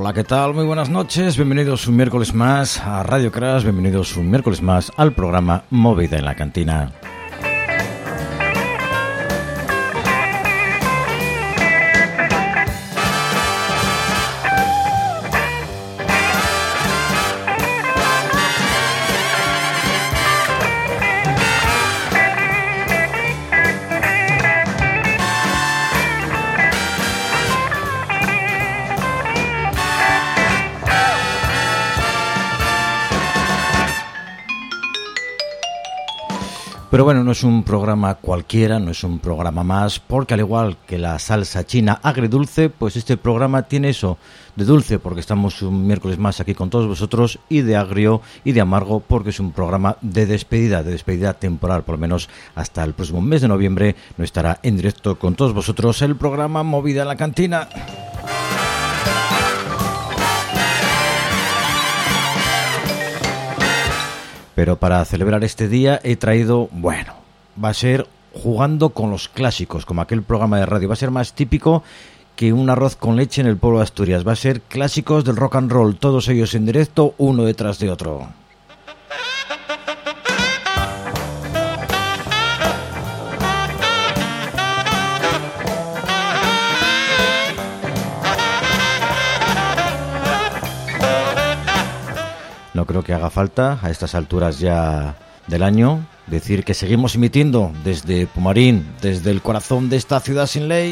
Hola, ¿qué tal? Muy buenas noches, bienvenidos un miércoles más a Radio Crash, bienvenidos un miércoles más al programa Movida en la Cantina. Pero bueno, no es un programa cualquiera, no es un programa más, porque al igual que la salsa china agridulce, pues este programa tiene eso de dulce, porque estamos un miércoles más aquí con todos vosotros, y de agrio y de amargo, porque es un programa de despedida temporal, por lo menos hasta el próximo mes de noviembre no estará en directo con todos vosotros el programa Movida en la Cantina. Pero para celebrar este día he traído, bueno, va a ser jugando con los clásicos, como aquel programa de radio. Va a ser más típico que un arroz con leche en el pueblo de Asturias. Va a ser clásicos del rock and roll, todos ellos en directo, uno detrás de otro. No creo que haga falta a estas alturas ya del año decir que seguimos emitiendo desde Pumarín, desde el corazón de esta ciudad sin ley.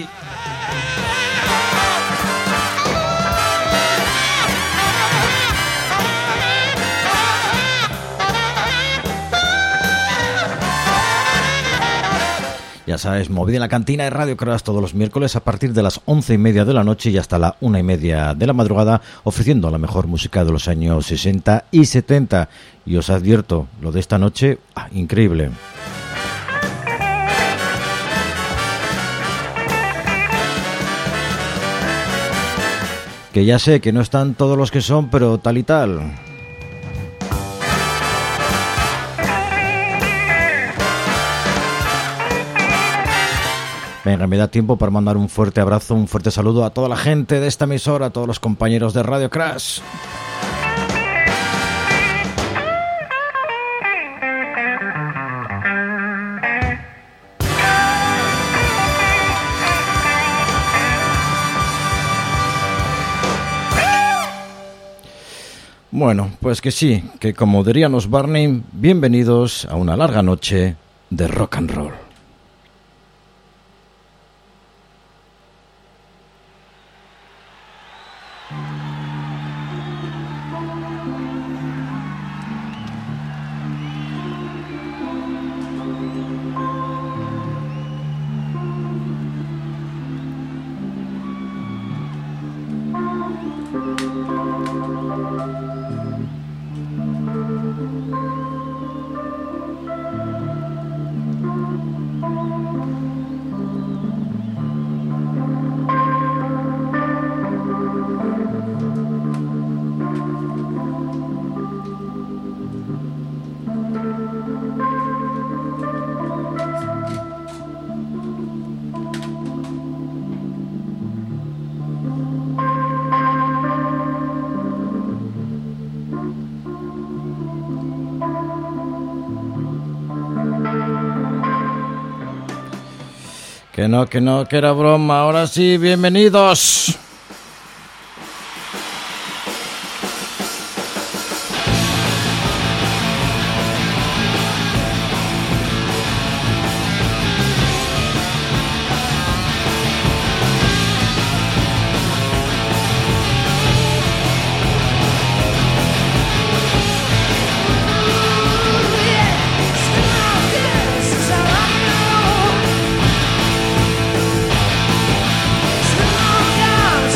Ya sabes, Movida en la Cantina de Radio Crash todos los miércoles a partir de las 11:30 de la noche y hasta la 1:30 de la madrugada, ofreciendo la mejor música de los años 60 y 70. Y os advierto, lo de esta noche, increíble. Que ya sé que no están todos los que son, pero tal y tal. Venga, me da tiempo para mandar un fuerte abrazo, un fuerte saludo a toda la gente de esta emisora, a todos los compañeros de Radio Crash. Bueno, pues que sí, que como dirían los Barney, bienvenidos a una larga noche de rock and roll. Que no, que era broma. Ahora sí, bienvenidos. Down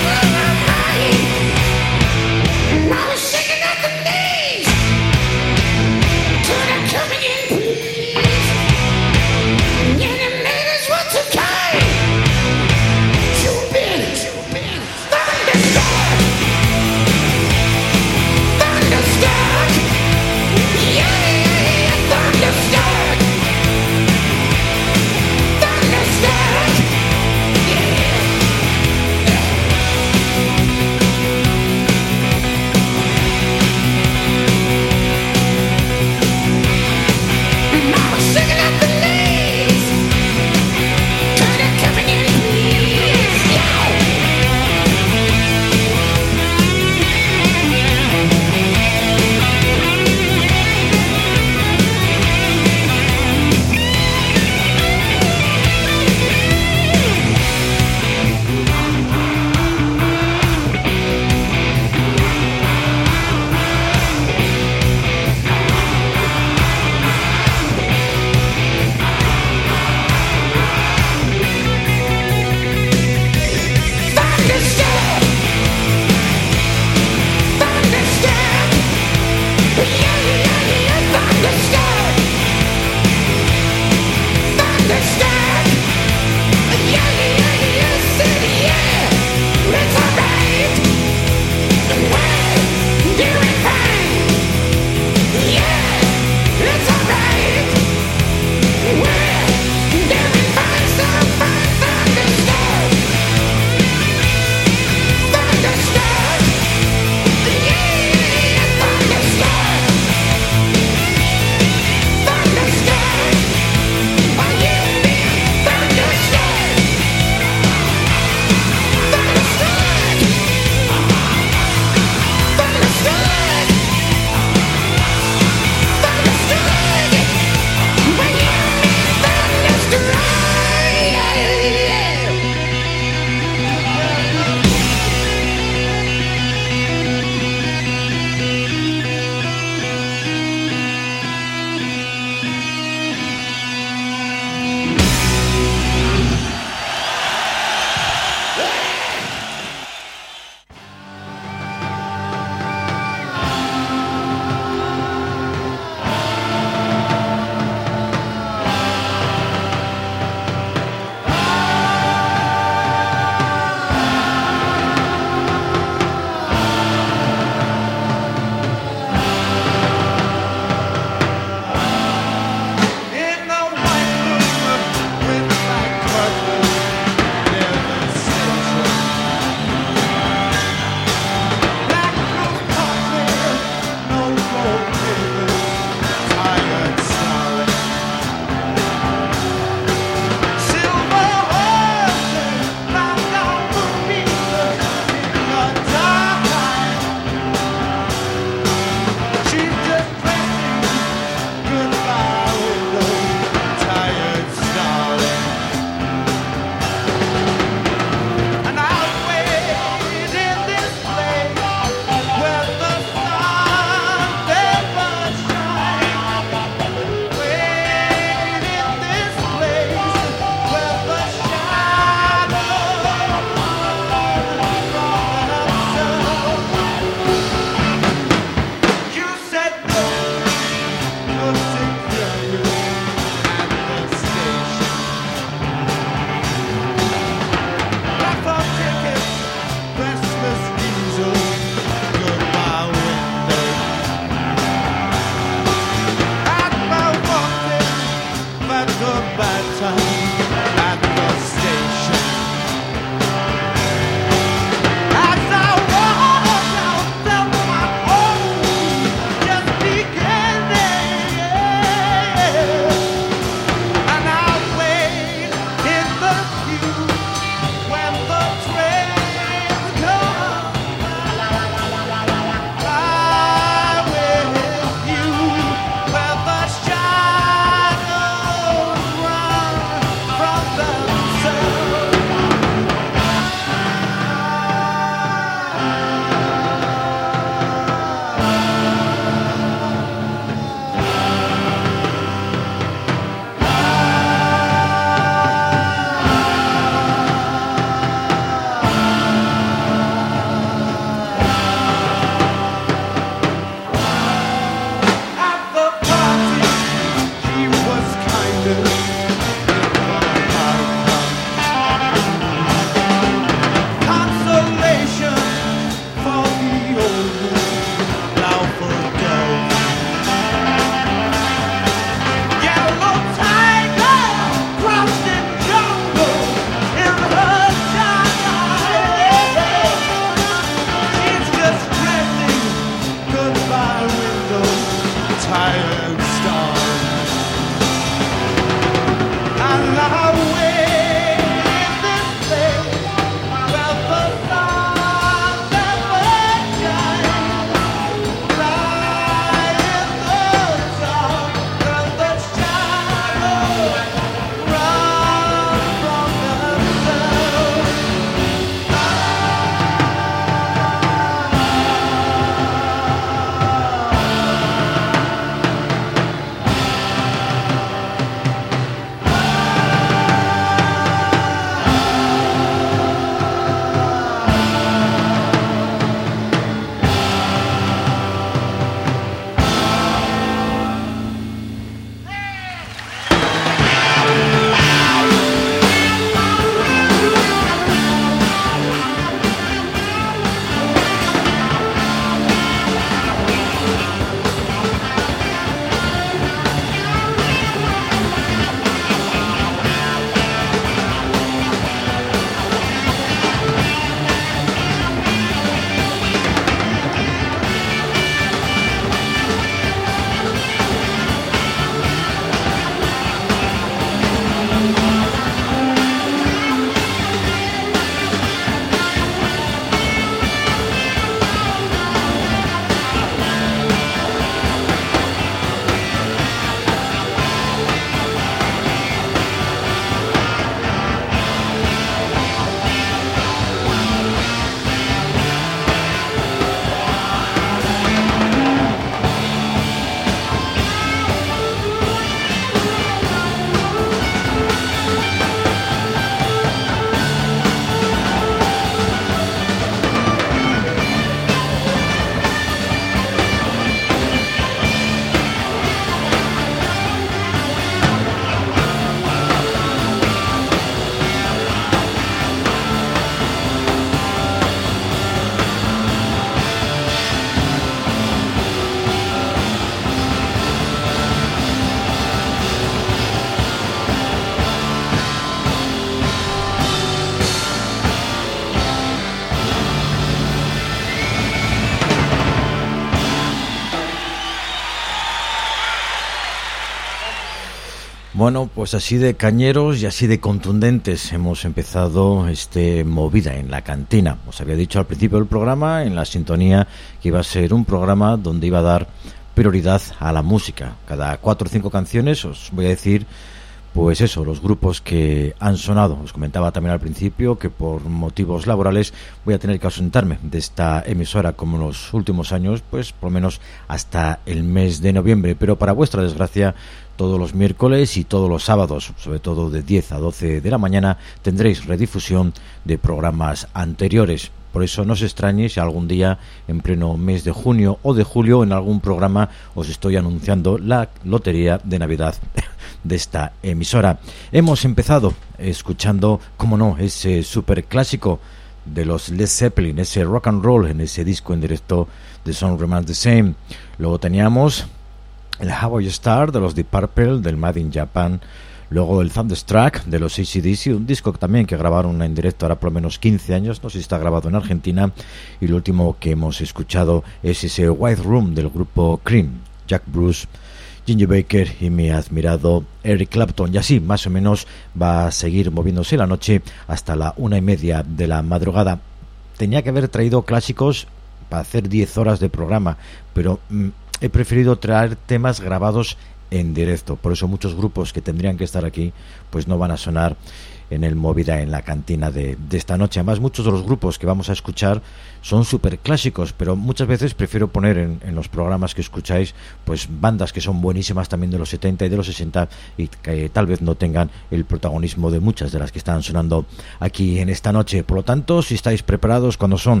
Bueno, pues así de cañeros y así de contundentes hemos empezado Movida en la Cantina. Os había dicho al principio del programa, en la sintonía, que iba a ser un programa donde iba a dar prioridad a la música. Cada 4 o 5 canciones os voy a decir, pues eso, los grupos que han sonado. Os comentaba también al principio que por motivos laborales voy a tener que ausentarme de esta emisora como en los últimos años, pues por lo menos hasta el mes de noviembre. Pero para vuestra desgracia, todos los miércoles y todos los sábados, sobre todo de 10 a 12 de la mañana, tendréis redifusión de programas anteriores. Por eso no os extrañe si algún día, en pleno mes de junio o de julio, en algún programa os estoy anunciando la lotería de Navidad de esta emisora. Hemos empezado escuchando, como no, ese super clásico de los Led Zeppelin, ese rock and roll en ese disco en directo de Song Remains the Same. Luego teníamos el How You Start de los Deep Purple, del Made in Japan. Luego el Thunderstruck de los AC/DC, un disco también que grabaron en directo ahora por lo menos 15 años, no sé si está grabado en Argentina. Y lo último que hemos escuchado es ese White Room del grupo Cream, Jack Bruce, Ginger Baker y mi admirado Eric Clapton. Y así más o menos va a seguir moviéndose la noche hasta la 1:30 de la madrugada. Tenía que haber traído clásicos para hacer 10 horas de programa, pero he preferido traer temas grabados en directo. Por eso muchos grupos que tendrían que estar aquí pues no van a sonar en el Movida en la Cantina de esta noche. Además, muchos de los grupos que vamos a escuchar son súper clásicos, pero muchas veces prefiero poner en los programas que escucháis pues bandas que son buenísimas también de los 70 y de los 60 y que tal vez no tengan el protagonismo de muchas de las que están sonando aquí en esta noche. Por lo tanto, si estáis preparados, cuando son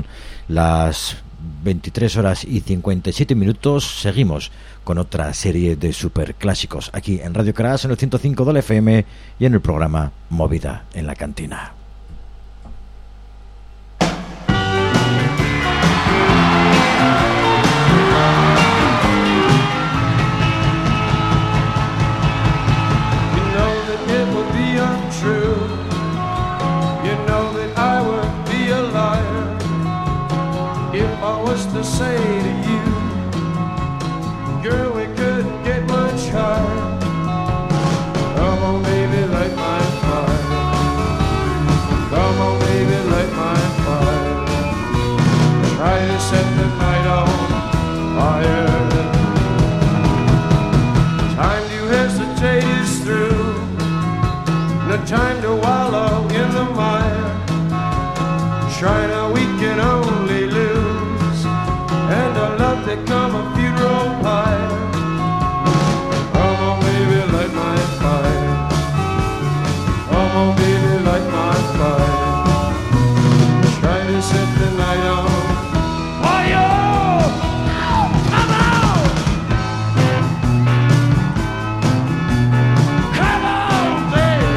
las 23 horas y 57 minutos, seguimos con otra serie de superclásicos aquí en Radio Caracas en el 105 del FM y en el programa Movida en la Cantina. To say to you, girl, we couldn't get much higher. Come on, baby, light my fire. Come on, baby, light my fire. Try to set the night on fire. Time to hesitate is through. No time to wallow in the mire. Trying to we can only lose. And a love become a funeral pyre. Come on, baby, light my fire. Come on, baby, light my fire. Try to set the night on fire. Come on! Come on, baby!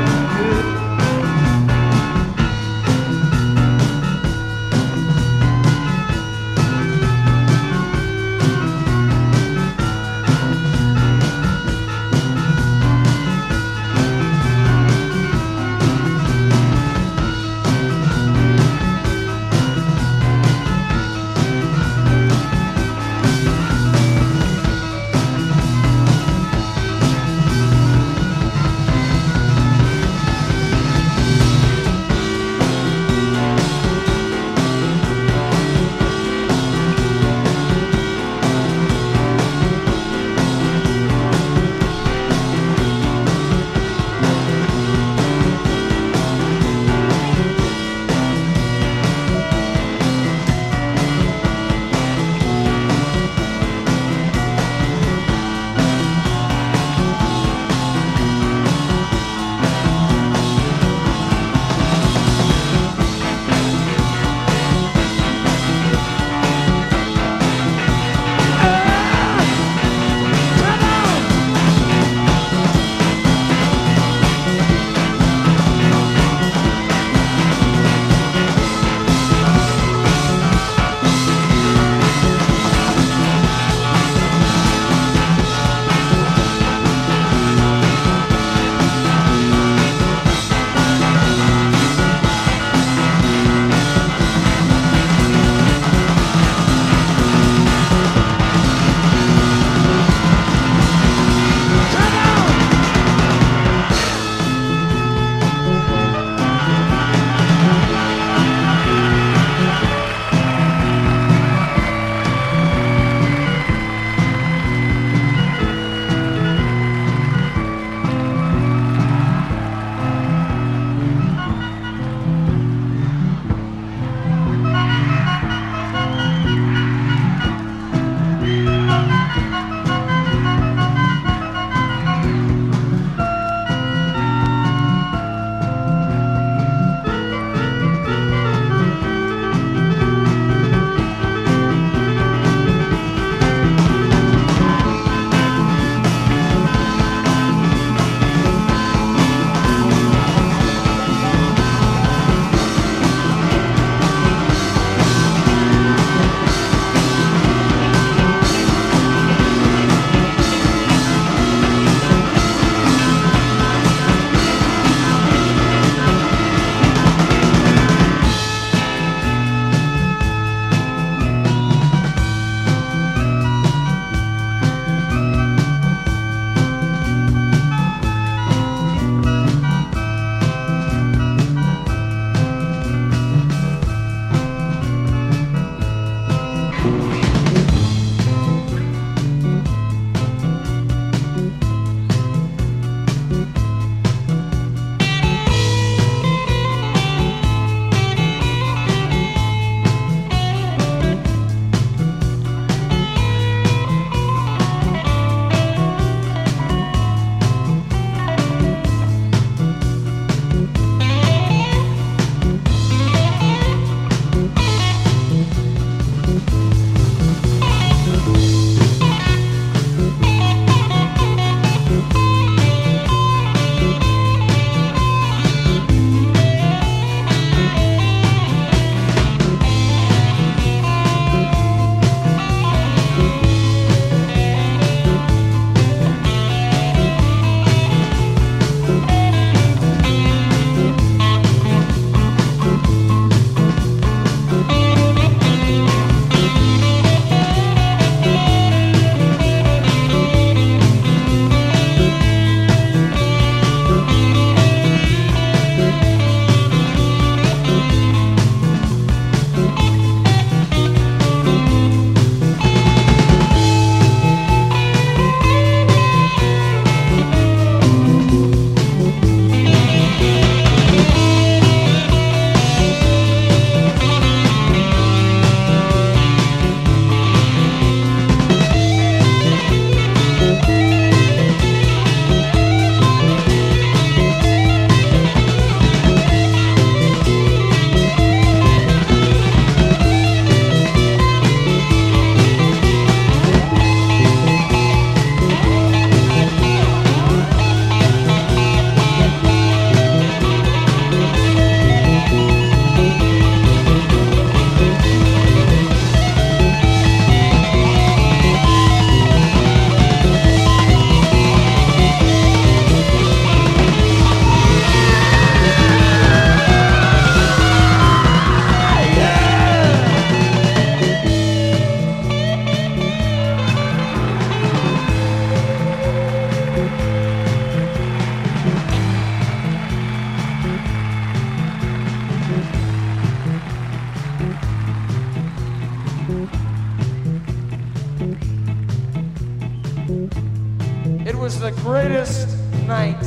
the greatest night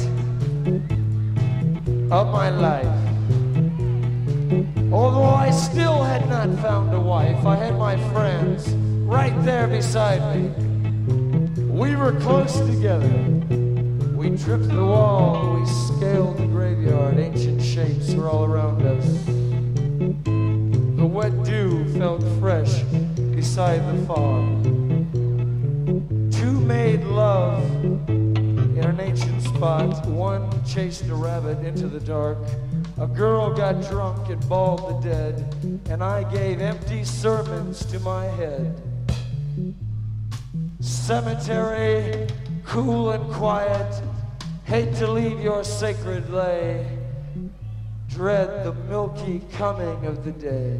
of my life. Although I still had not found a wife, I had my friends right there beside me. We were close together. We tripped the wall, we scaled the graveyard, ancient shapes were all around us. The wet dew felt fresh beside the fog. Two made love in an ancient spot. One chased a rabbit into the dark. A girl got drunk and bawled the dead, and I gave empty sermons to my head. Cemetery, cool and quiet, hate to leave your sacred lay, dread the milky coming of the day.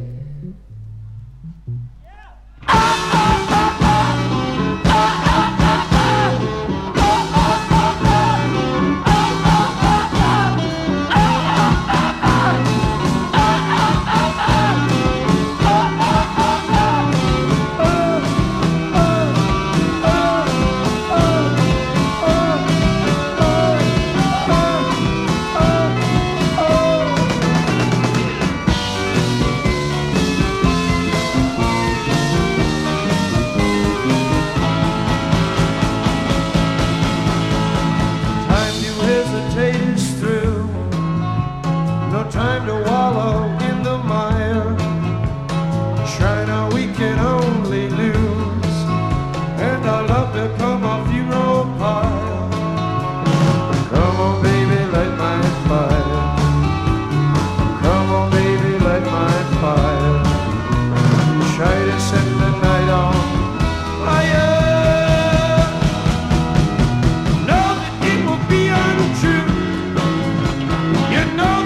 Time to wallow in the mire. China, we can only lose, and I love to come off funeral pyre. Come on, baby, light my fire. Come on, baby, light my fire. Try to set the night on fire. Know that it will be untrue. You know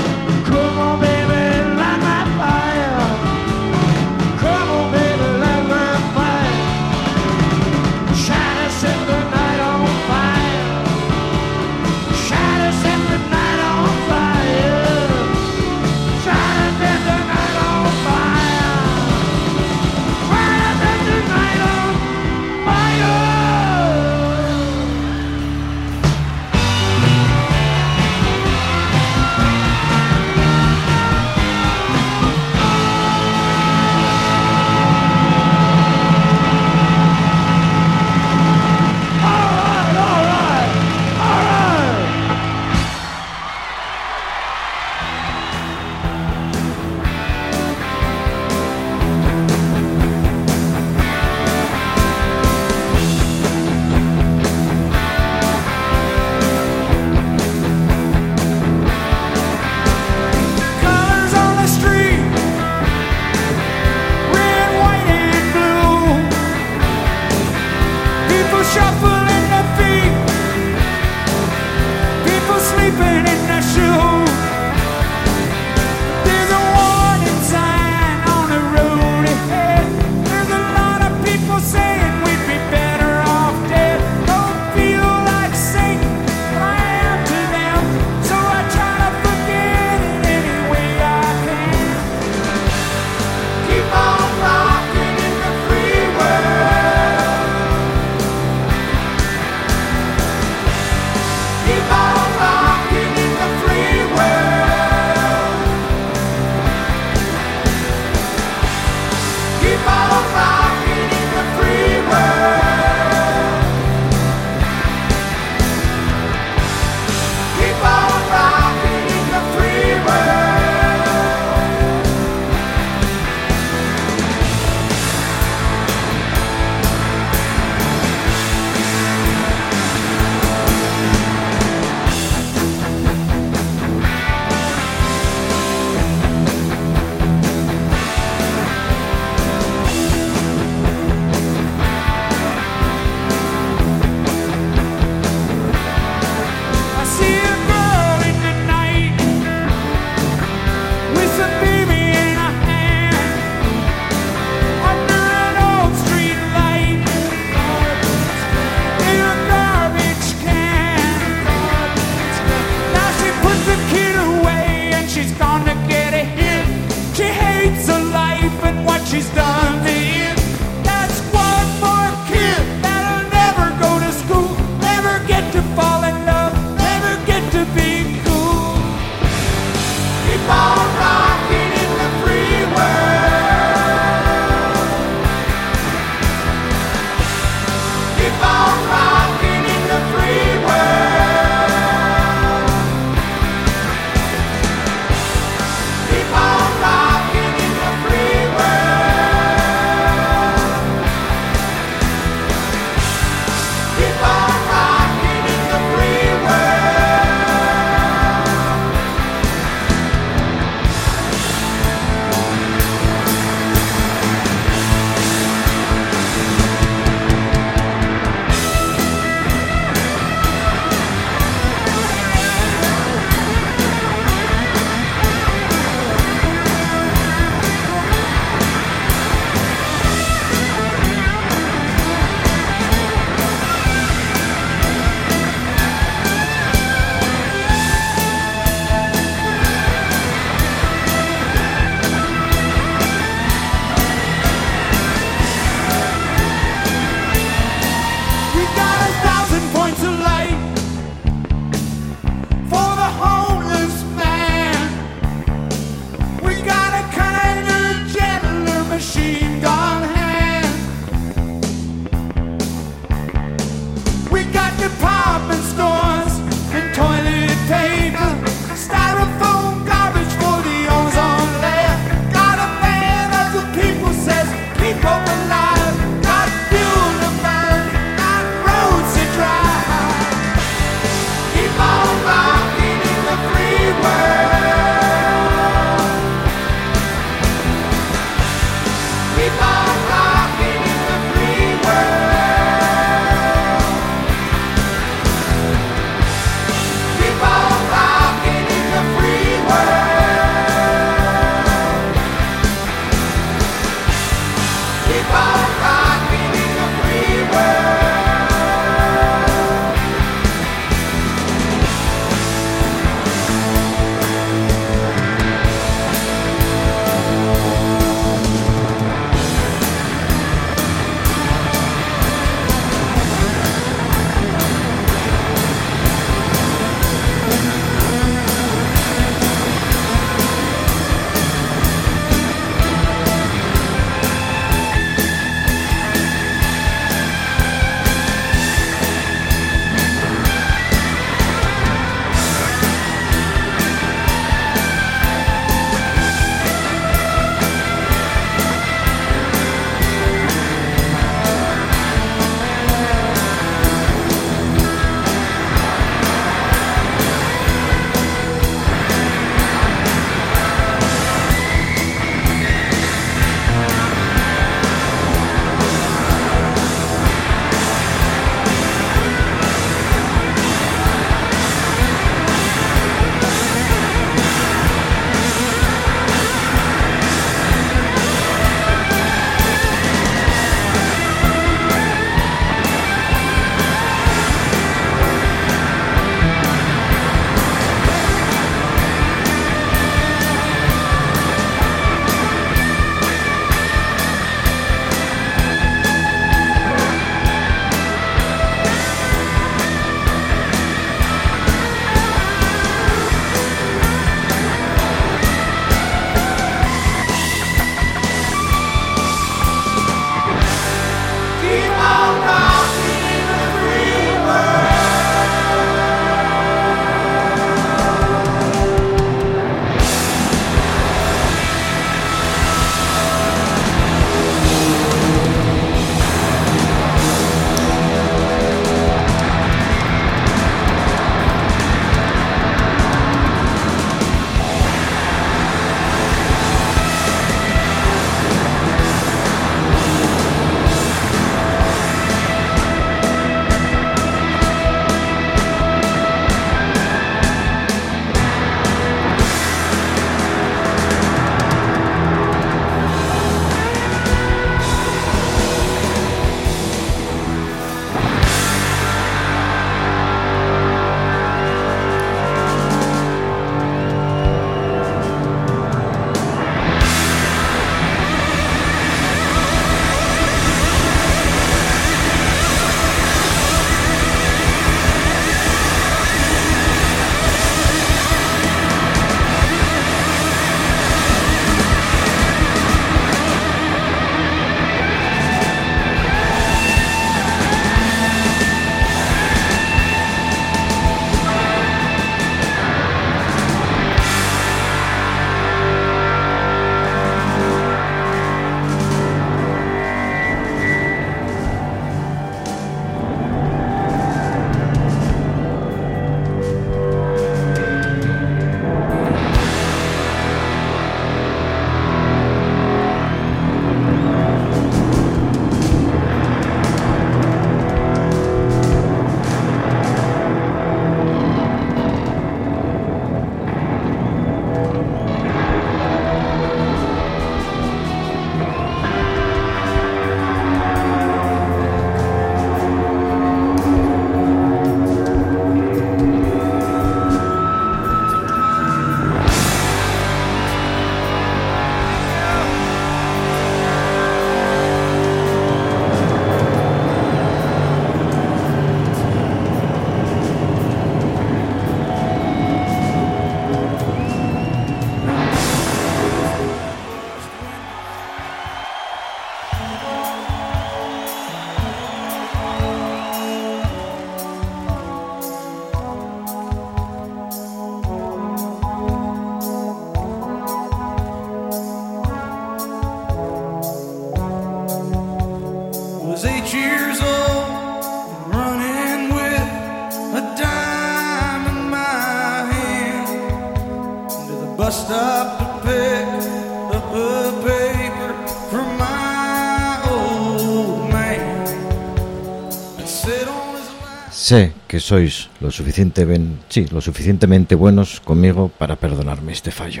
years old, running with a dime in my hand to the bus stop to pick up a paper from my old man. I sit on his lap. Sé que sois lo suficientemente buenos conmigo para perdonarme este fallo.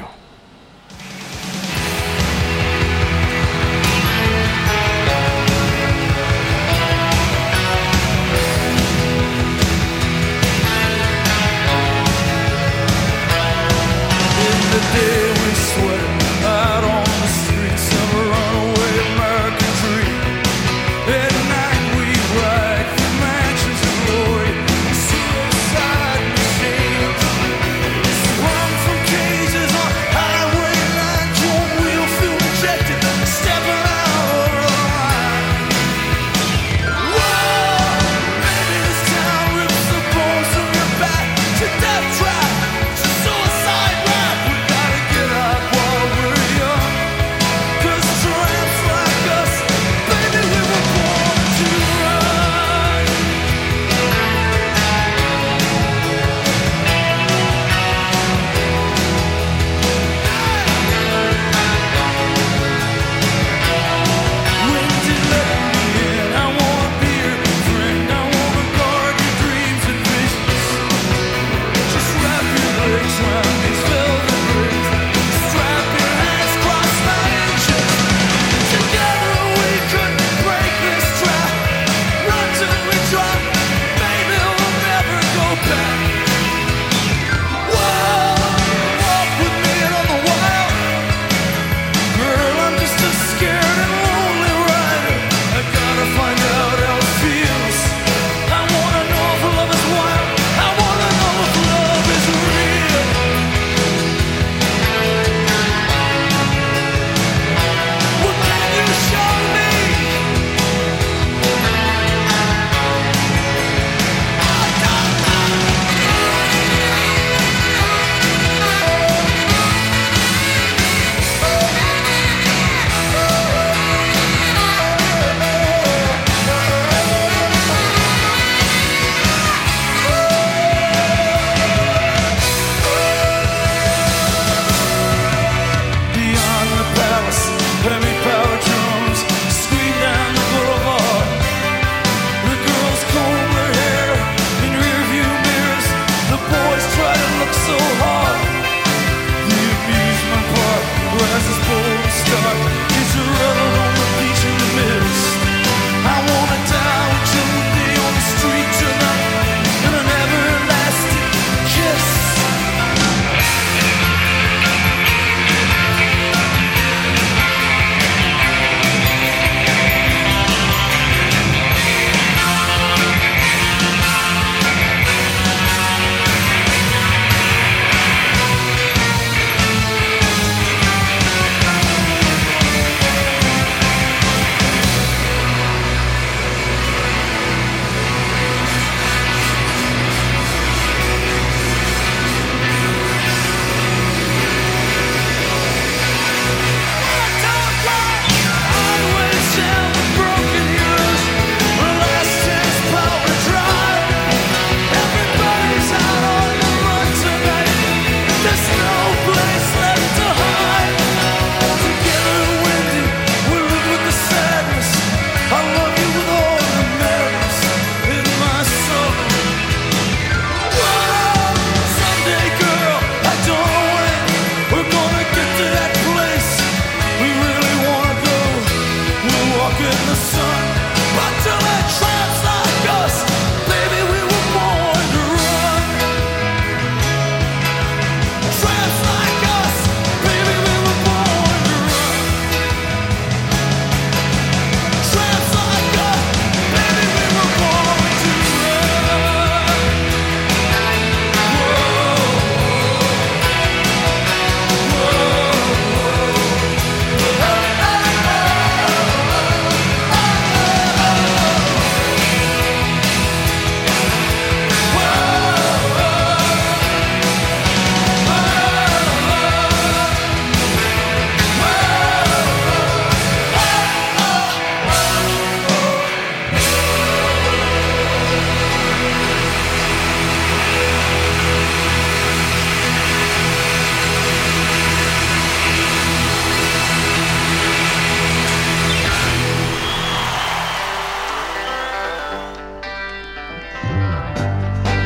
Run from cages or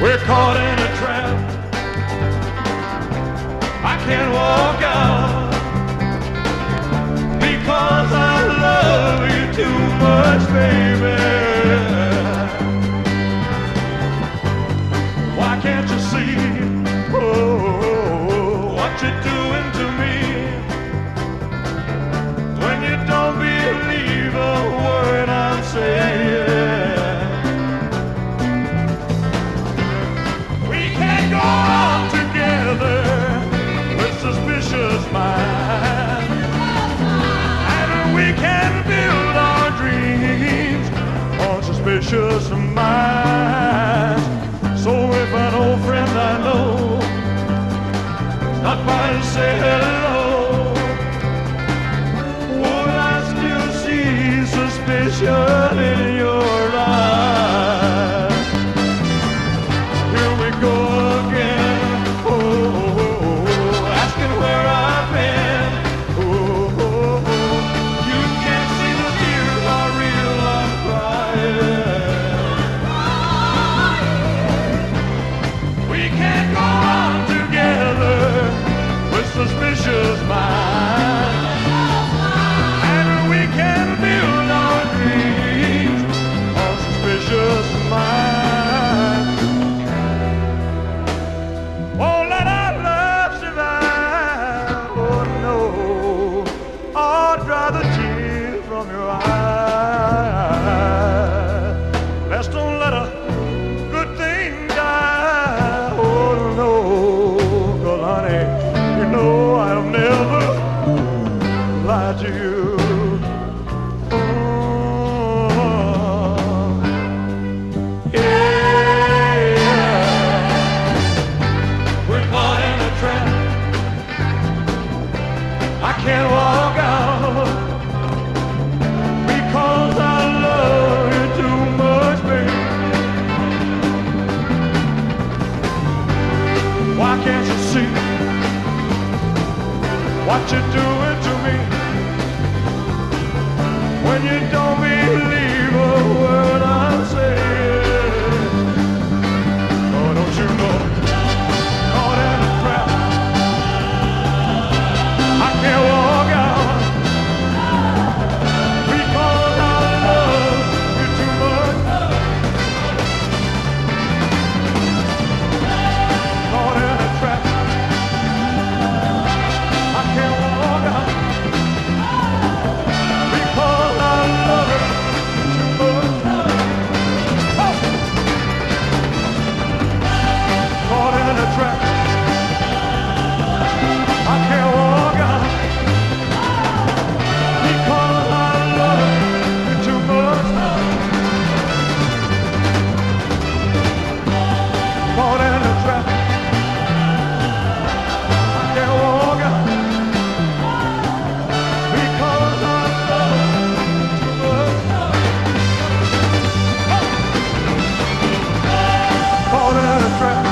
We're caught in a trap. I can't walk out because I love you too much, baby. Why can't you see, oh, what you're doing to me? When you don't believe a word I'm saying. We can't go on together with suspicious minds, and we can build our dreams on suspicious minds. So if an old friend I know stop by to say hello, would I still see suspicion in your eyes? Here we go again, oh, asking where I've been. Oh, you can't see the tears are real, I'm crying. We can't go on together with suspicious minds, and we can build our dreams on suspicious minds. Won't let our love survive, oh no, or dry the tears from your eyes. Let's don't let a good thing die, oh no, 'cause honey, you know I'll never lie to you. Oh, yeah. We're caught in a trap. I can't walk out because I love you too much, baby. Why can't you see what you're doing to me? When you don't believe a word I'm saying. Oh, don't you know, caught in a trap. I can't walk out because I love you too much. Caught in a trap. I can't walk out because I love you too much. Oh. Caught in a trap. I can't walk out because I love you too much. Caught in a trap. I can't walk out because I love you too much. Caught in a trap.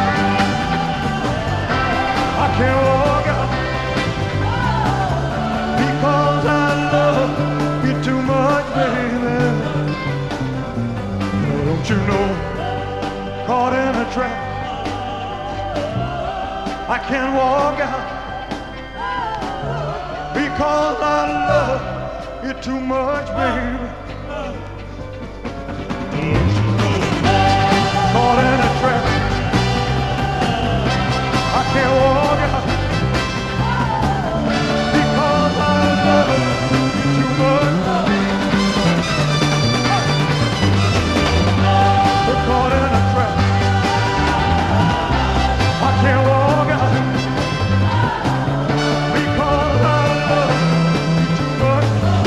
I can't walk out because I love you too much, baby. Oh, don't you know, caught in a trap. I can't walk out because I love you too much, baby. Caught in a trap. I can't walk out because I love you too much. We're caught in a trap. I can't walk out because I love you too much.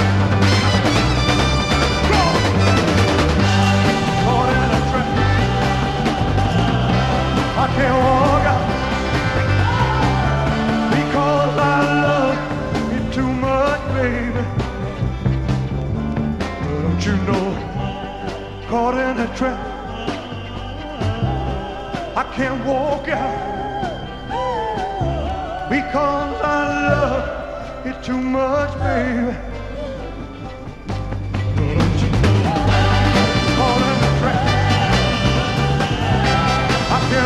Caught in a trap. I can't walk out because I love you too much, baby. Don't you know, caught in a trap. I can't walk out because I love you too much, baby. Don't you know, caught in a trap. I can't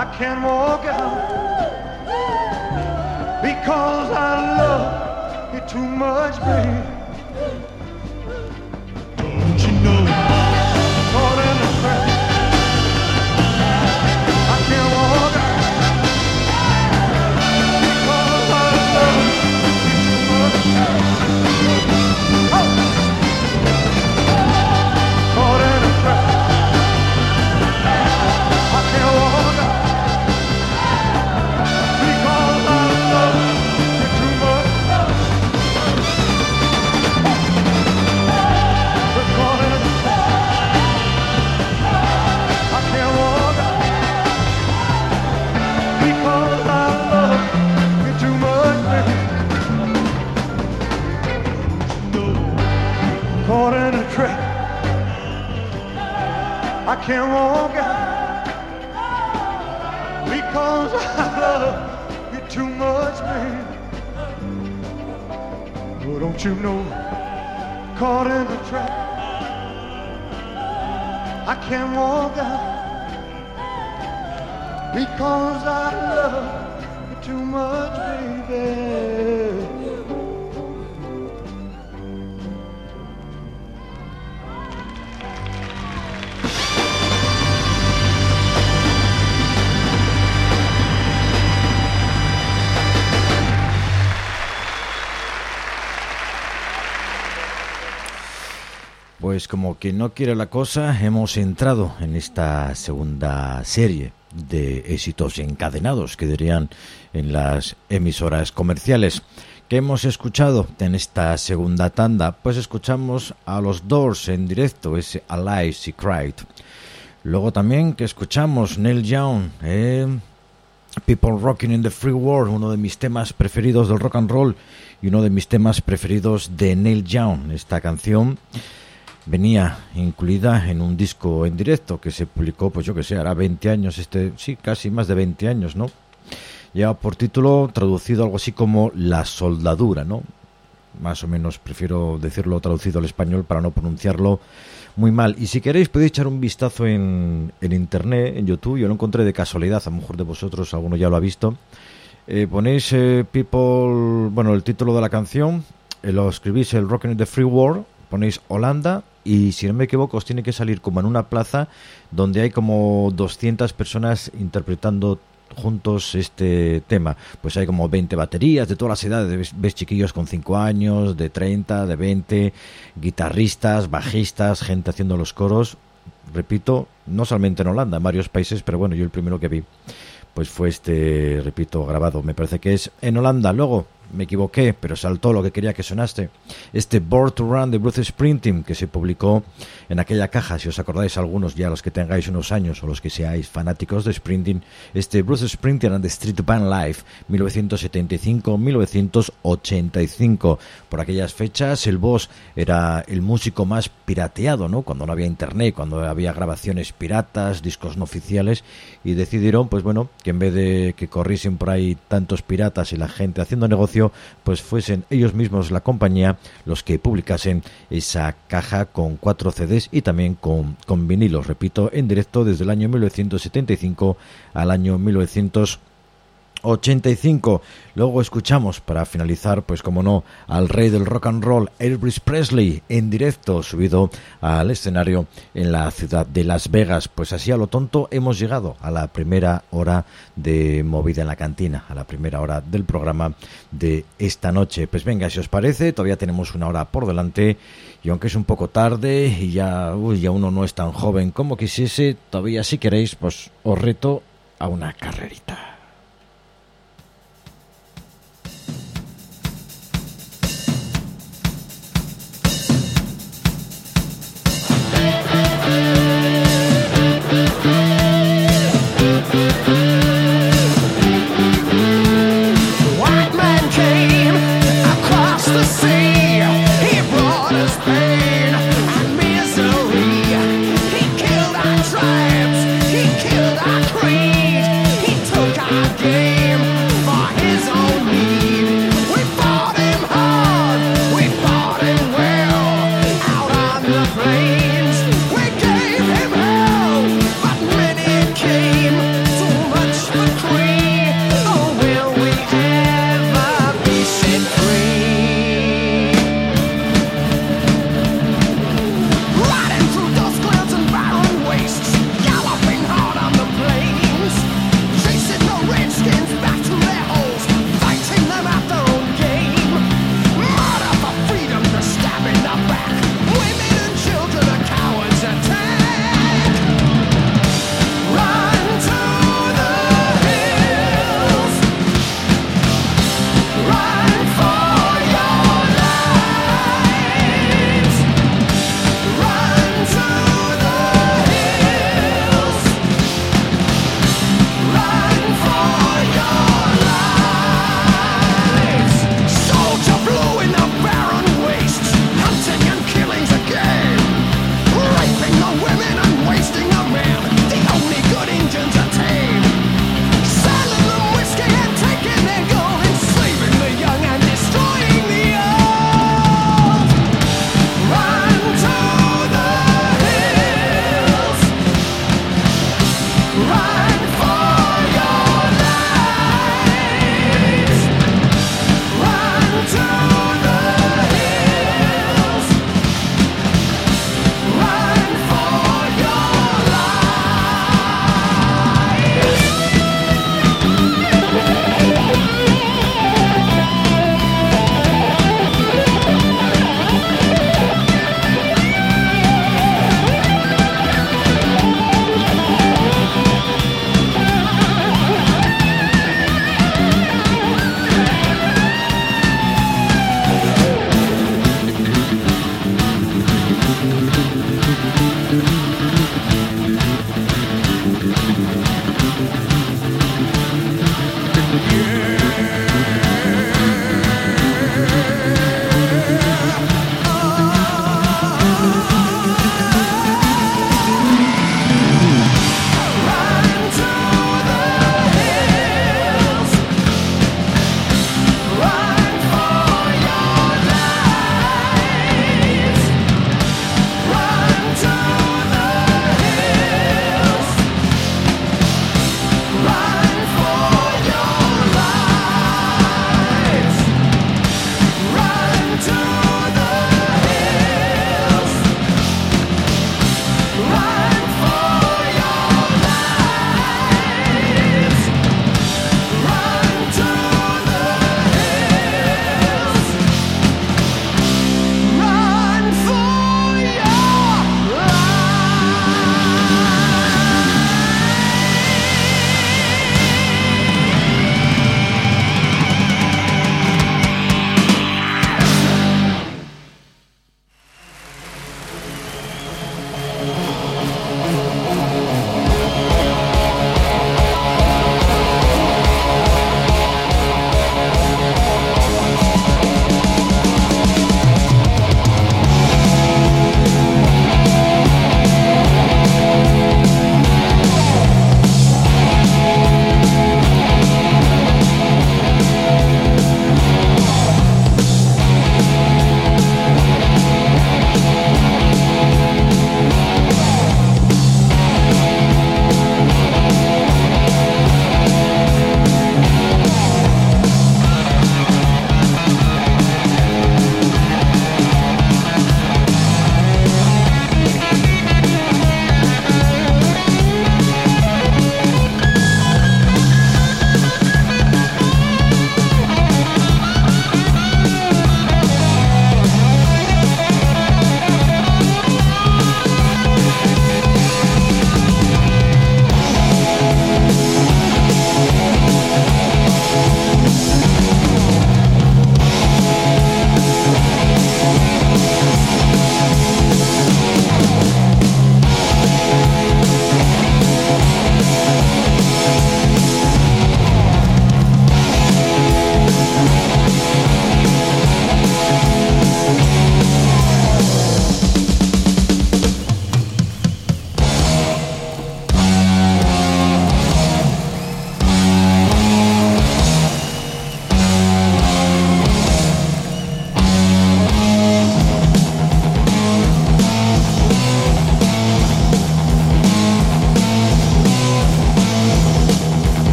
I can't walk out because I love you too much, baby. Don't you know? Caught in the trap. I can't walk out because I love you too much. Oh. Caught in the trap. I can't walk out because I love you too much. We're caught in a I can't walk out because I love you too much, baby. No, caught in a trap. I can't walk out because I love you too much, baby. Oh, don't you know? Caught in a trap. I can't walk out because I love you too much, baby. Pues como quien no quiere la cosa, hemos entrado en esta segunda serie de éxitos encadenados, que dirían en las emisoras comerciales. ¿Qué hemos escuchado en esta segunda tanda? Pues escuchamos a los Doors en directo, ese Alive She Cried. Luego también que escuchamos Neil Young, People Rocking in the Free World, uno de mis temas preferidos del rock and roll y uno de mis temas preferidos de Neil Young. Esta canción venía incluida en un disco en directo que se publicó, pues yo que sé, hará 20 años, sí, casi más de 20 años, ¿no? Lleva por título, traducido algo así como La Soldadura, ¿no? Más o menos prefiero decirlo traducido al español para no pronunciarlo muy mal. Y si queréis podéis echar un vistazo en internet, en YouTube. Yo lo encontré de casualidad, a lo mejor de vosotros alguno ya lo ha visto. Ponéis People, bueno, el título de la canción, lo escribís el Rockin' in the Free World, ponéis Holanda y si no me equivoco os tiene que salir como en una plaza donde hay como 200 personas interpretando juntos este tema. Pues hay como 20 baterías de todas las edades, ves chiquillos con 5 años, de 30, de 20, guitarristas, bajistas, gente haciendo los coros. Repito, no solamente en Holanda, en varios países, pero bueno, yo el primero que vi pues fue repito, grabado, me parece que es en Holanda. Luego me equivoqué, pero saltó lo que quería que sonaste, Born to Run de Bruce Springsteen, que se publicó en aquella caja, si os acordáis algunos ya, los que tengáis unos años o los que seáis fanáticos de Springsteen, Bruce Springsteen and the Street Band Live 1975-1985. Por aquellas fechas el Boss era el músico más pirateado, ¿no? Cuando no había internet, cuando había grabaciones piratas, discos no oficiales, y decidieron, pues bueno, que en vez de que corriesen por ahí tantos piratas y la gente haciendo negocio, pues fuesen ellos mismos, la compañía, los que publicasen esa caja con 4 CDs y también con vinilos, repito, en directo desde el año 1975 al año 1985. Luego escuchamos, para finalizar, pues como no, al rey del rock and roll, Elvis Presley, en directo, subido al escenario en la ciudad de Las Vegas. Pues así a lo tonto hemos llegado a la primera hora de Movida en la Cantina, a la primera hora del programa de esta noche. Pues venga, si os parece, todavía tenemos una hora por delante, y aunque es un poco tarde y ya uno no es tan joven como quisiese, todavía si queréis, pues os reto a una carrerita. He killed our creed. He took our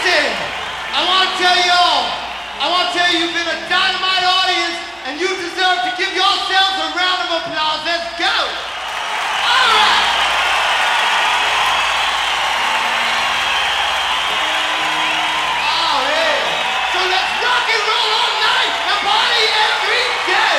listen, I want to tell you, you've been a dynamite audience, and you deserve to give yourselves a round of applause. Let's go. All right. Oh, yeah. So let's rock and roll all night and party every day.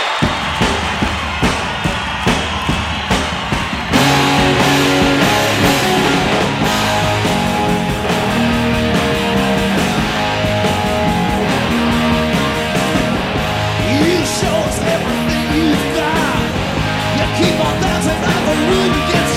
You show us everything you've got. You keep on dancing like the room gets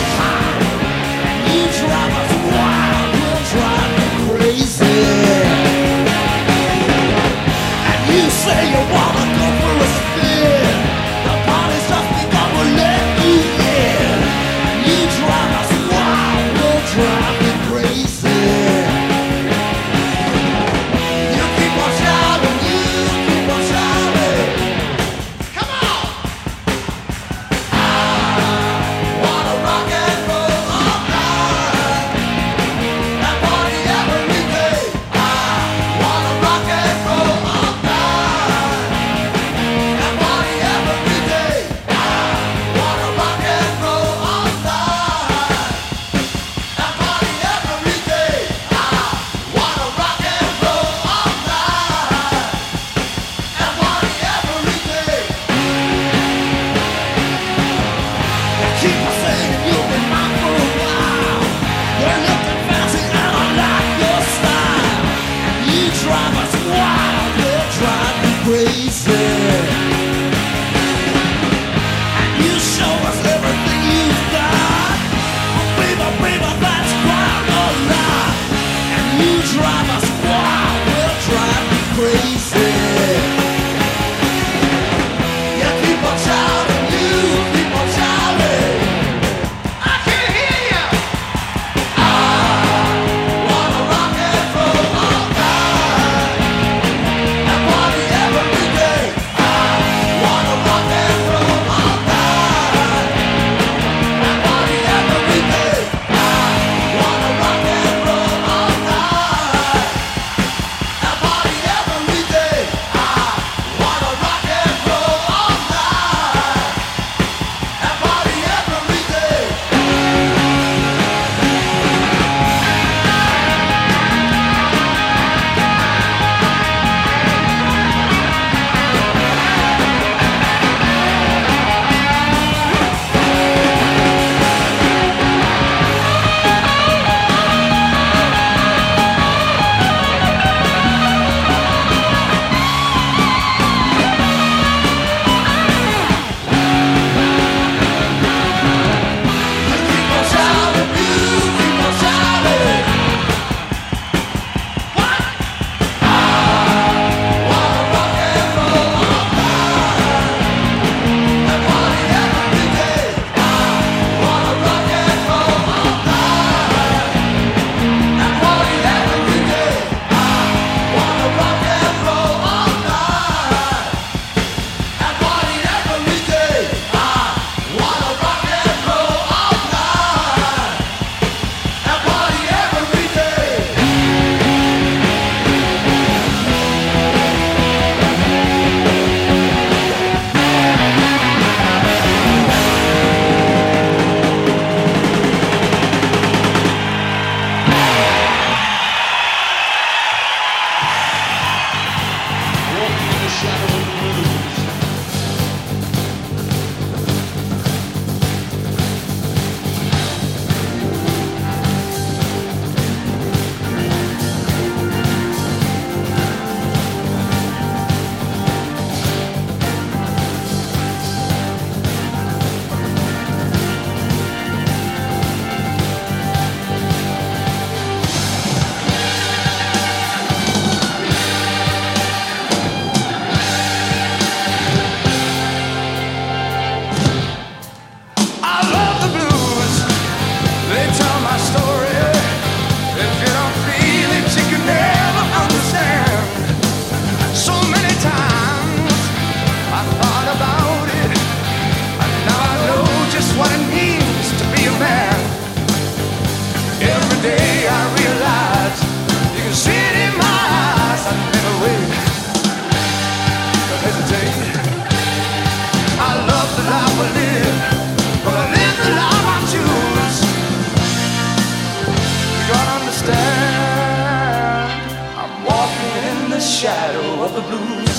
understand. I'm walking in the shadow of the blues.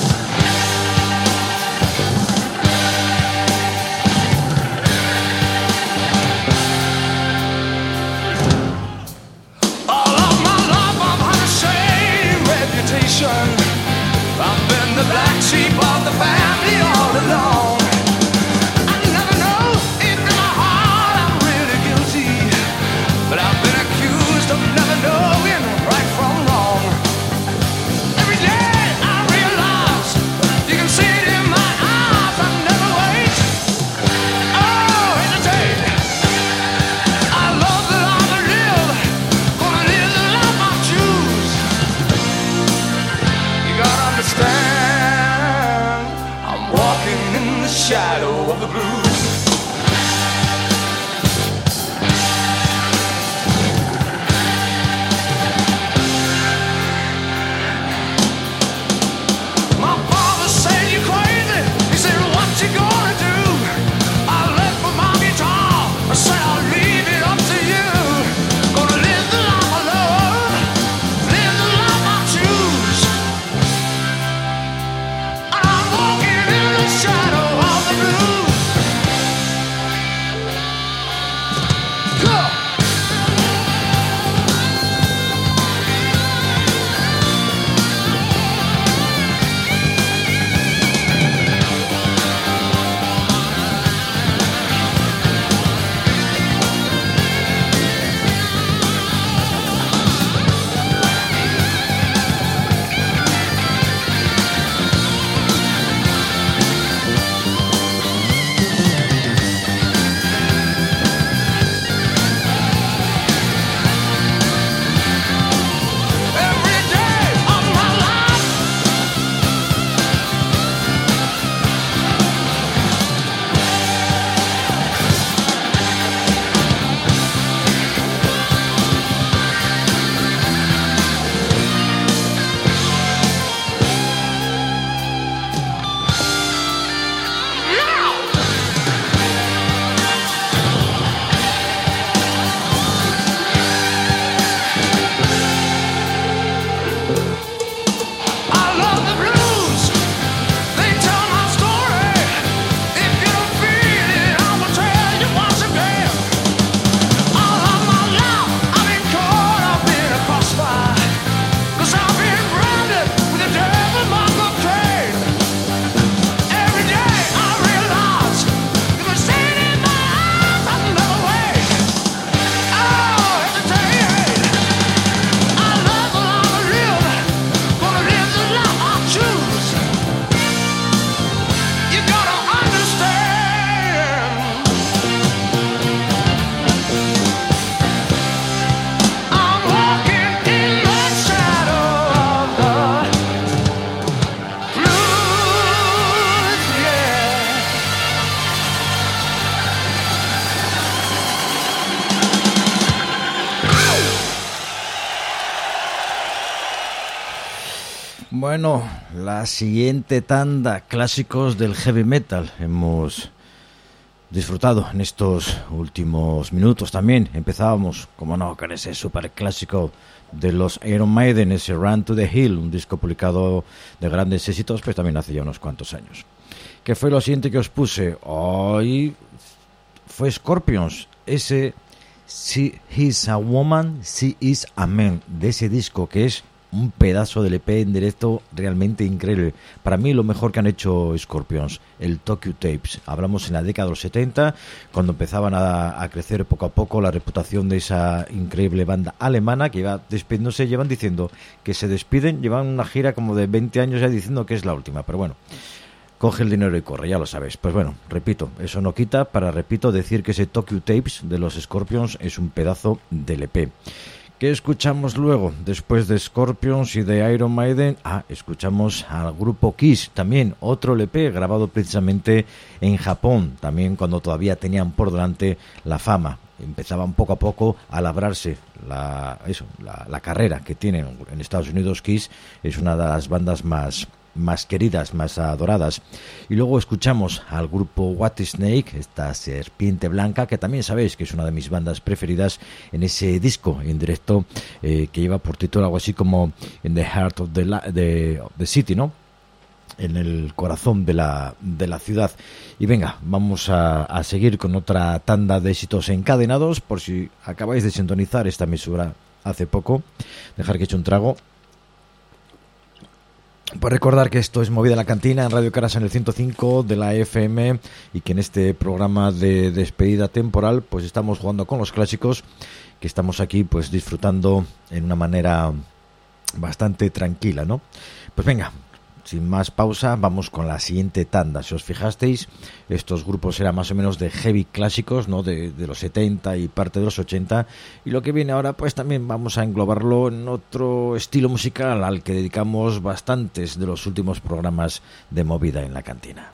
All of my life I've had a shame reputation. I've been the black sheep of the family all along. I never know if in my heart I'm really guilty, but I've been accused of never knowing right from wrong. Every day I realize, you can see it in my eyes, I never wait. Oh, hesitate. I love the life I live, gonna live the life I choose. You gotta understand, I'm walking in the shadow of the blues. My father said you're crazy. He said, what you gonna do? I left with my guitar. I said, I'll leave it up to you. Gonna live the life I love, live the life I choose. And I'm walking in the shadow of the blues. Go! Every day of my life, I love the blues. They tell my story. If you don't feel it, I will tell you once again. All of my life, I've been caught up in a crossfire. 'Cause I've been branded with the devil mark of Cain. Every day I realize, you can see it in my eyes, I never wait. Oh, hesitate. I love the life I live, gonna live the life I choose. You gotta understand, I'm walking in the shadow of the blues, yeah. Bueno, la siguiente tanda, clásicos del heavy metal. Hemos disfrutado en estos últimos minutos también. Empezábamos, como no, con ese super clásico de los Iron Maiden, ese Run to the Hill, un disco publicado de grandes éxitos, pues también hace ya unos cuantos años. ¿Qué fue lo siguiente que os puse? Hoy fue Scorpions, ese She is a Woman, She is a Man, de ese disco que es un pedazo de LP en directo realmente increíble. Para mí lo mejor que han hecho Scorpions, el Tokyo Tapes. Hablamos en la década de los 70, cuando empezaban a crecer poco a poco la reputación de esa increíble banda alemana que iba despidiéndose. Llevan diciendo que se despiden, llevan una gira como de 20 años ya diciendo que es la última, pero bueno, coge el dinero y corre, ya lo sabes. Pues bueno, repito, eso no quita para, repito, decir que ese Tokyo Tapes de los Scorpions es un pedazo de LP. ¿Qué escuchamos luego? Después de Scorpions y de Iron Maiden, escuchamos al grupo Kiss, también otro LP grabado precisamente en Japón, también cuando todavía tenían por delante la fama. Empezaban poco a poco a labrarse la carrera que tienen en Estados Unidos. Kiss es una de las bandas más más queridas, más adoradas. Y luego escuchamos al grupo White Snake, esta serpiente blanca, que también sabéis que es una de mis bandas preferidas, en ese disco en directo que lleva por título algo así como In the Heart of the City, ¿no? En el corazón de la ciudad. Y venga, vamos a seguir con otra tanda de éxitos encadenados. Por si acabáis de sintonizar esta emisora hace poco, dejar que eche un trago. Pues recordar que esto es Movida en la Cantina en Radio Caras en el 105 de la FM, y que en este programa de despedida temporal pues estamos jugando con los clásicos, que estamos aquí pues disfrutando en una manera bastante tranquila, ¿no? Pues venga, sin más pausa, vamos con la siguiente tanda. Si os fijasteis, estos grupos eran más o menos de heavy clásicos, ¿no? De los 70 y parte de los 80. Y lo que viene ahora, pues también vamos a englobarlo en otro estilo musical al que dedicamos bastantes de los últimos programas de Movida en la Cantina.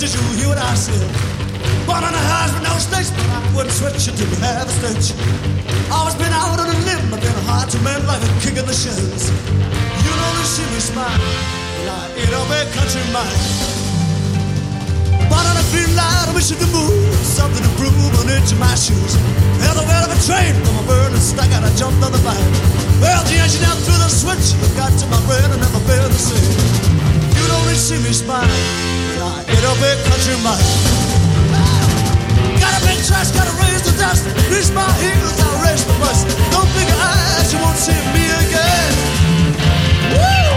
did you hear what I said? Born on the highs with no stakes, but I wouldn't switch until we had the stench. Always been out on a limb, I've been hard to mend like a kick in the shins. You don't see me smile, but I ain't a big country mine. Born on a green light, I wish you could move, something to prove on into my shoes. Held the wheel of a train from a burning stack and I jumped on the vine. Well, the engine out through the switch, it got to my brain and never been the same. You don't see me smile, but I ain't a big country mine. Got a big trash, gotta raise the dust. Reach my heels, I'll raise the bus. Don't blink your eyes, you won't see me again. Woo!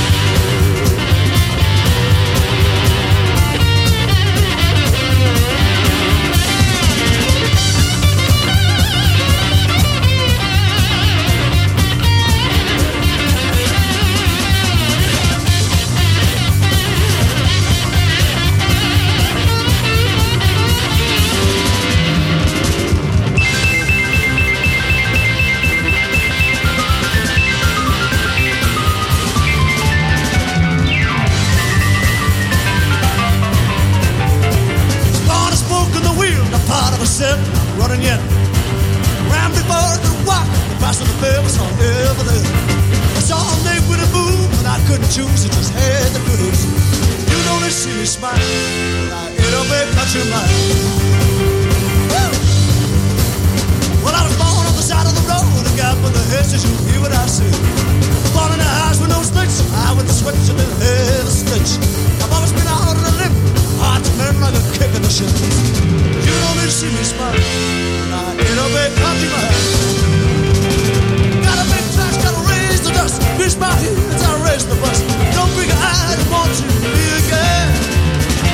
Running yet, ran before the walk, the price of the fair was all ever there. I saw a name with a move, and I couldn't choose, it just had the blues. You don't see me smile, but I ain't a big country man. Well, I was born on the side of the road, a gap in the hedge, did you hear what I said? Born in a house with no snitch, I went to switch and then had a stitch. I've always been out on a limb, hard to mend like a kick in the shins. You don't see me smile, and I ain't a big country man. Got a big trash, gotta raise the dust. Reach my heels, I'll raise the bus. Don't bring your eyes, won't you be again?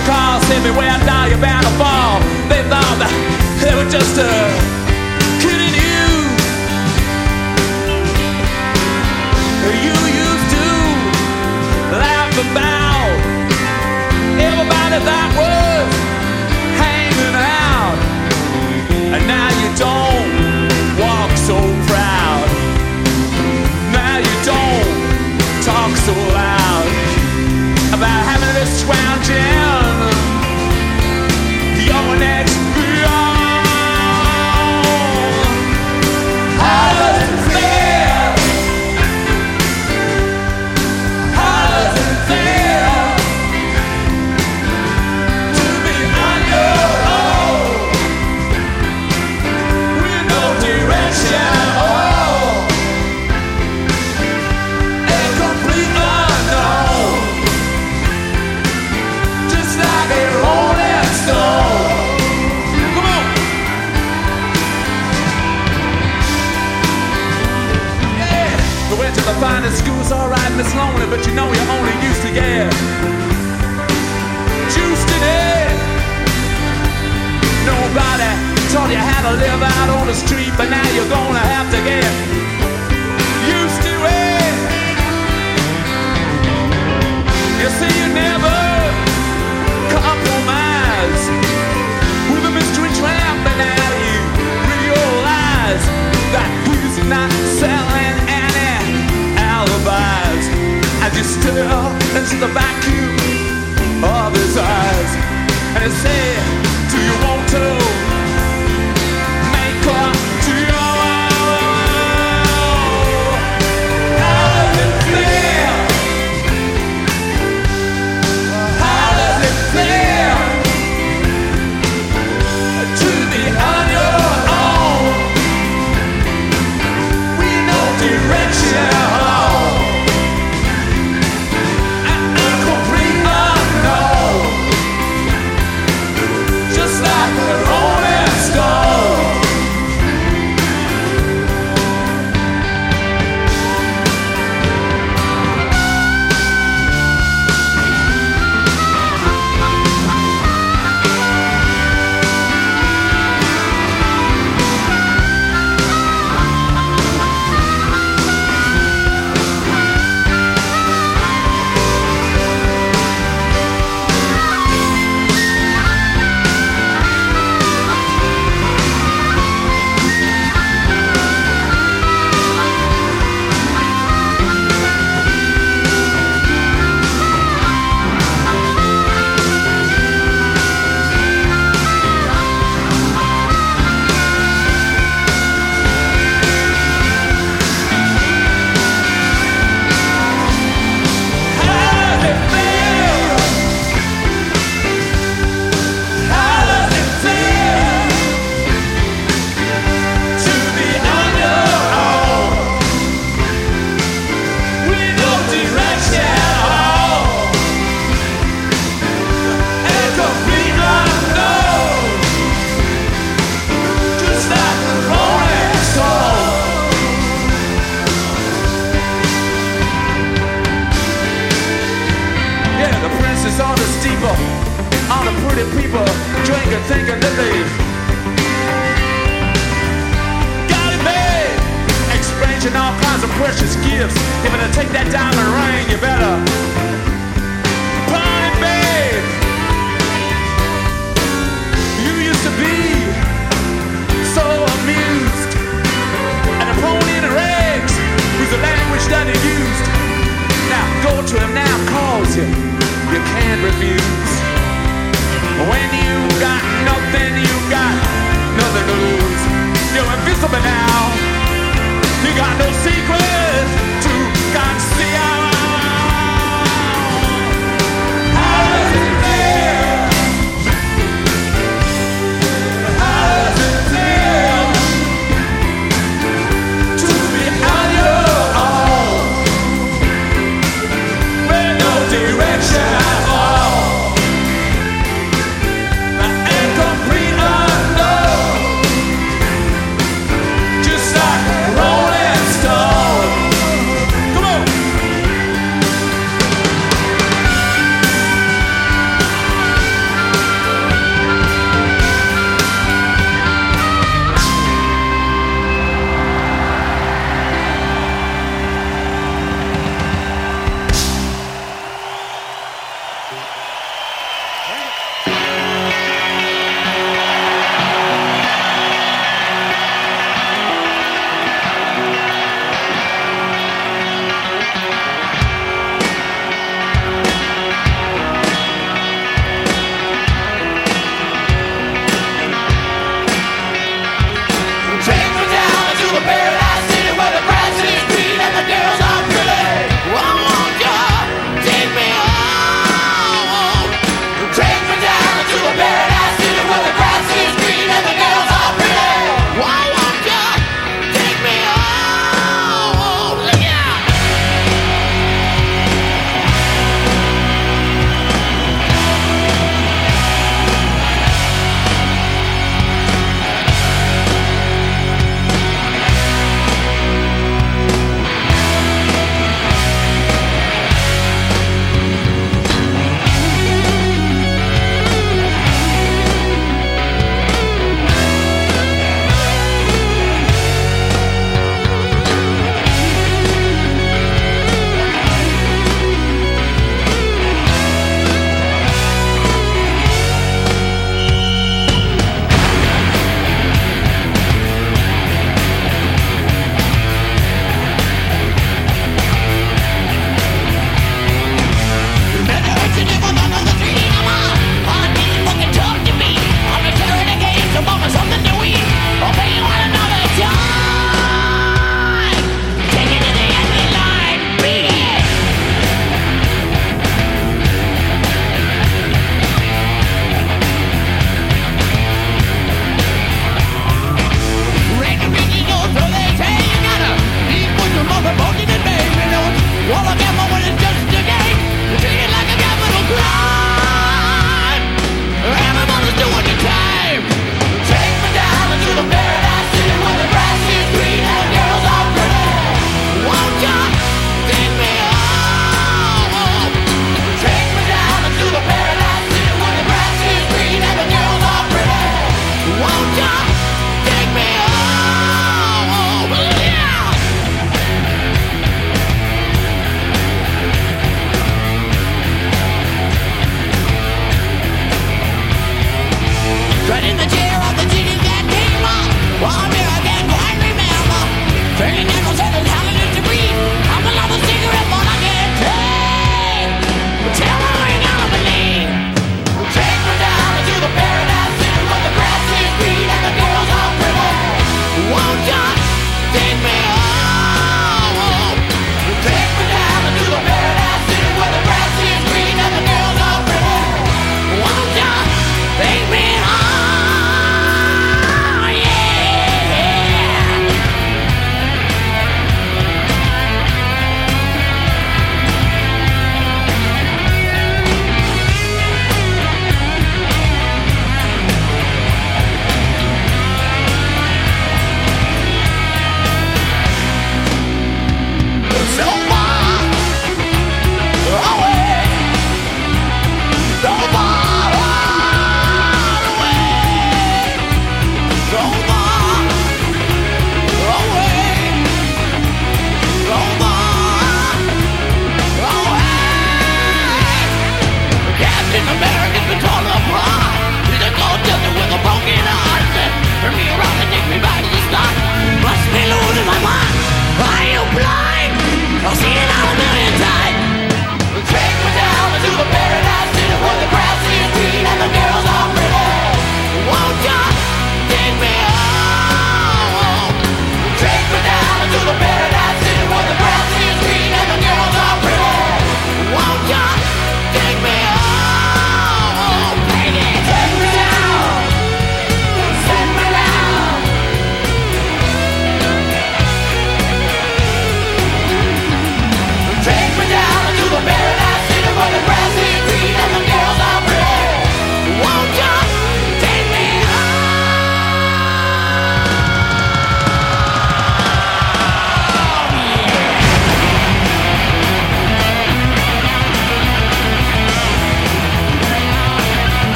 cars everywhere, now you're bound to fall. They thought that they were just kidding you. You used to laugh about everybody that was hanging out, and now you don't walk so proud. Now you don't talk so loud about having this scrounging your next beyond. How does it feel? How does it feel to be on your own with no direction? The finest school's alright, Miss Lonely, but you know you're only used to get juiced in it. Nobody taught you how to live out on the street, but now you're gonna have to get used to it. You see, you never compromise with a mystery tramp, but now you realize that he's not selling alibis as you stare into the vacuum of his eyes, and you say, do you want to make up to your own? How does it feel? How does it feel to be on your own with no direction? You got no secret to conceal.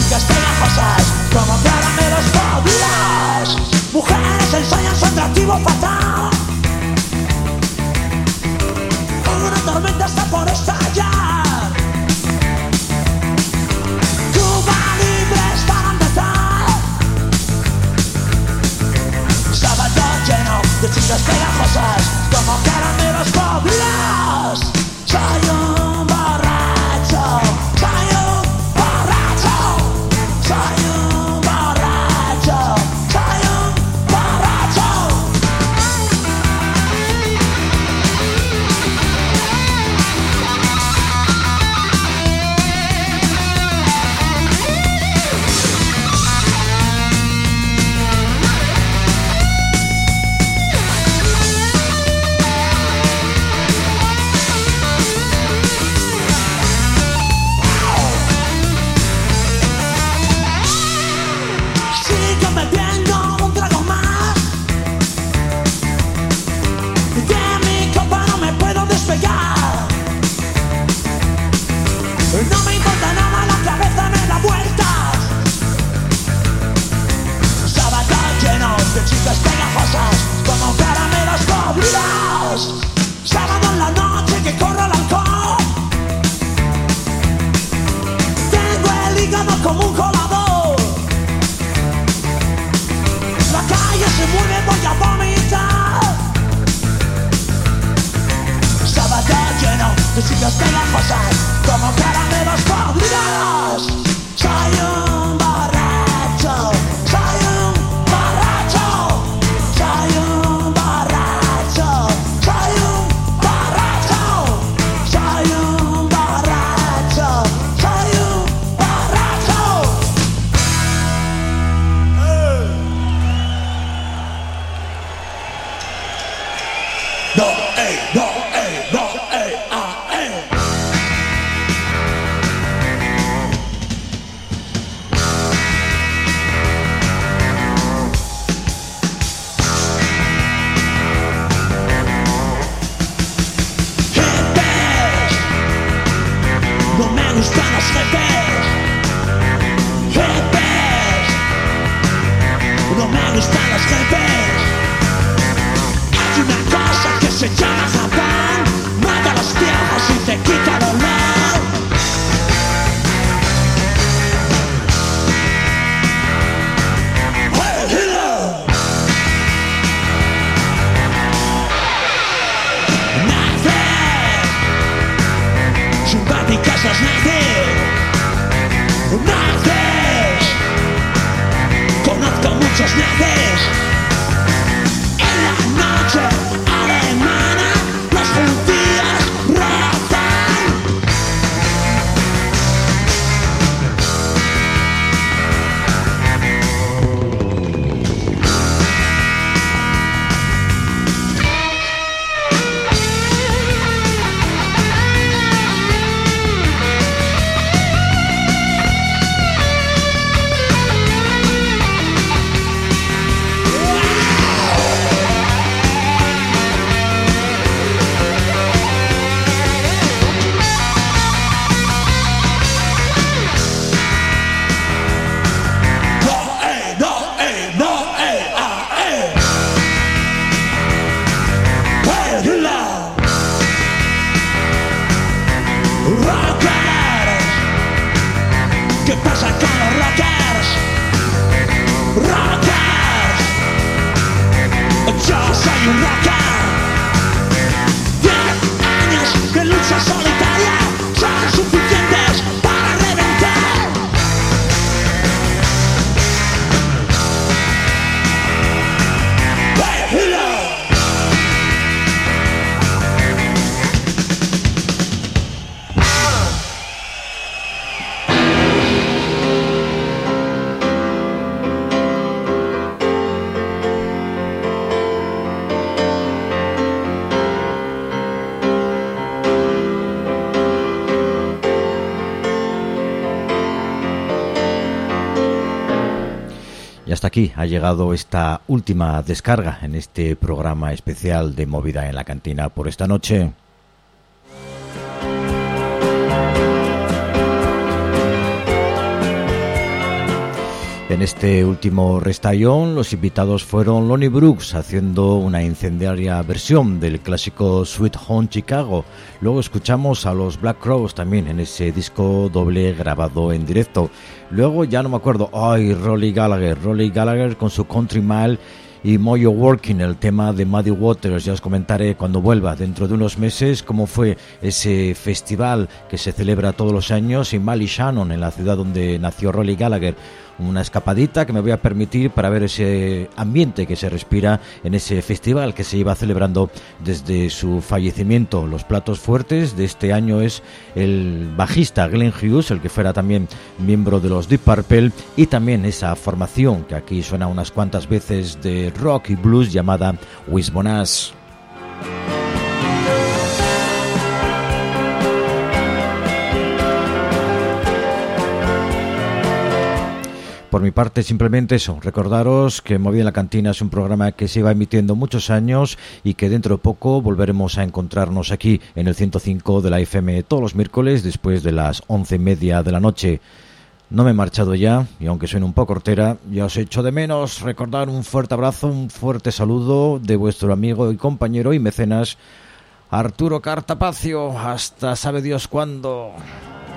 chicas pegajosas como caramelos podridos. Mujeres ensayan su atractivo fatal. Una tormenta está por estallar. Cuba libre es para empezar. Sábado lleno de chicas pegajosas como caramelos podridos. Soy un borracho, soy un borracho, soy un borracho, soy un borracho. Sigo bebiendo un trago más. De mi copa no me puedo despegar. No me importa nada, la cabeza me da vueltas. Sábado lleno de chicas pegajosas como caramelos podridos. Sábado en la noche que corre el alcohol. Tengo el hígado como un colador. La calle se mueve, voy a vomitar. Sábado lleno de chicas pegajosas como caramelos podridos. Soy un borracho, soy un borracho, soy un borracho, soy un borracho, soy un borracho, soy un borracho. No, no, no, Jefes, no me gustan los jefes. Jefes, no me gustan los jefes. Hay una cosa que se llama Japón, mata a los viejos y te quita el olor. ¡Hey, Hitler! Nazis, simpáticos los nazis. Nazis, conozco muchos nazis. En la noche alemana los judíos rezan. Rockers, ¿qué pasa con los rockers? Rockers, yo soy un rocker. 10 años de lucha solitaria son suficientes para reventar. Hey, Hitler. Y hasta aquí ha llegado esta última descarga en este programa especial de Movida en la Cantina por esta noche. En este último restallón, los invitados fueron Lonnie Brooks haciendo una incendiaria versión del clásico Sweet Home Chicago. Luego escuchamos a los Black Crowes también en ese disco doble grabado en directo. Luego ya no me acuerdo, Rolly Gallagher con su Country Mile y Mojo Working, el tema de Muddy Waters. Ya os comentaré cuando vuelva dentro de unos meses cómo fue ese festival que se celebra todos los años en Ballyshannon, en la ciudad donde nació Rolly Gallagher. Una escapadita que me voy a permitir para ver ese ambiente que se respira en ese festival que se lleva celebrando desde su fallecimiento. Los platos fuertes de este año es el bajista Glenn Hughes, el que fuera también miembro de los Deep Purple, y también esa formación que aquí suena unas cuantas veces de rock y blues llamada Wishbone Ash. Por mi parte, simplemente eso, recordaros que Movida en la Cantina es un programa que se va emitiendo muchos años y que dentro de poco volveremos a encontrarnos aquí en el 105 de la FM todos los miércoles después de las 11:30 de la noche. No me he marchado ya, y aunque suene un poco hortera, ya os echo de menos. Recordar un fuerte abrazo, un fuerte saludo de vuestro amigo y compañero y mecenas Arturo Cartapacio. Hasta sabe Dios cuándo.